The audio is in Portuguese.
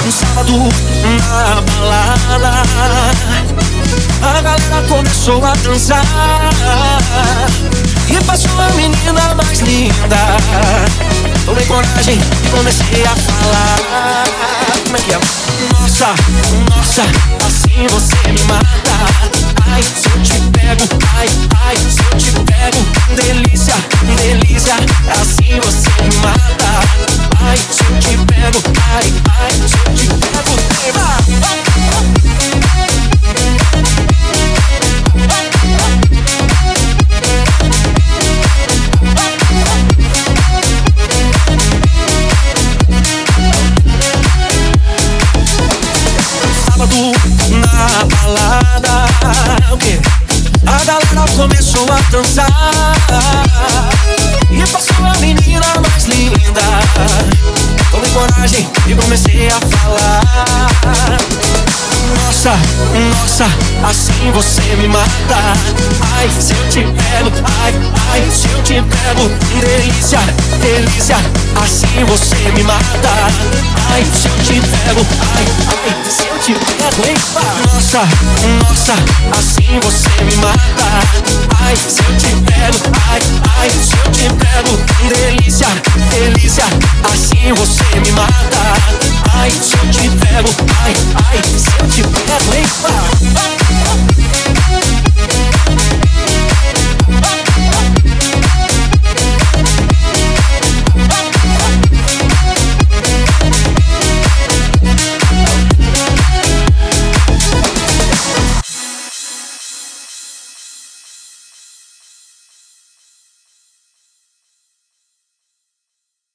Um sábado na balada, a galera começou a dançar e passou a menina mais linda. Tomei coragem e comecei a falar. Como é que é? Nossa, nossa, assim você me mata. Ai, se eu te pego, ai, ai, se eu te pego. Delícia, delícia, assim você me mata. Ai, se eu te pego, ai, ai, se eu te pego. Sábado na balada, o quê? A galera começou a dançar e passou a menina mais linda. Tomei coragem e comecei a falar. Nossa, nossa, assim você me mata. Ai, se eu te pego, ai, ai, se eu te pego. Delícia, delícia, assim você me mata. Ai, se eu te pego, ai, ai, se eu te pego, hein? Nossa, nossa, assim você me mata. Ai, se eu te pego, ai, ai, se eu te pego. Delícia, delícia, assim você me mata. Ai, se eu te pego, ai, ai, se eu te pego, hein?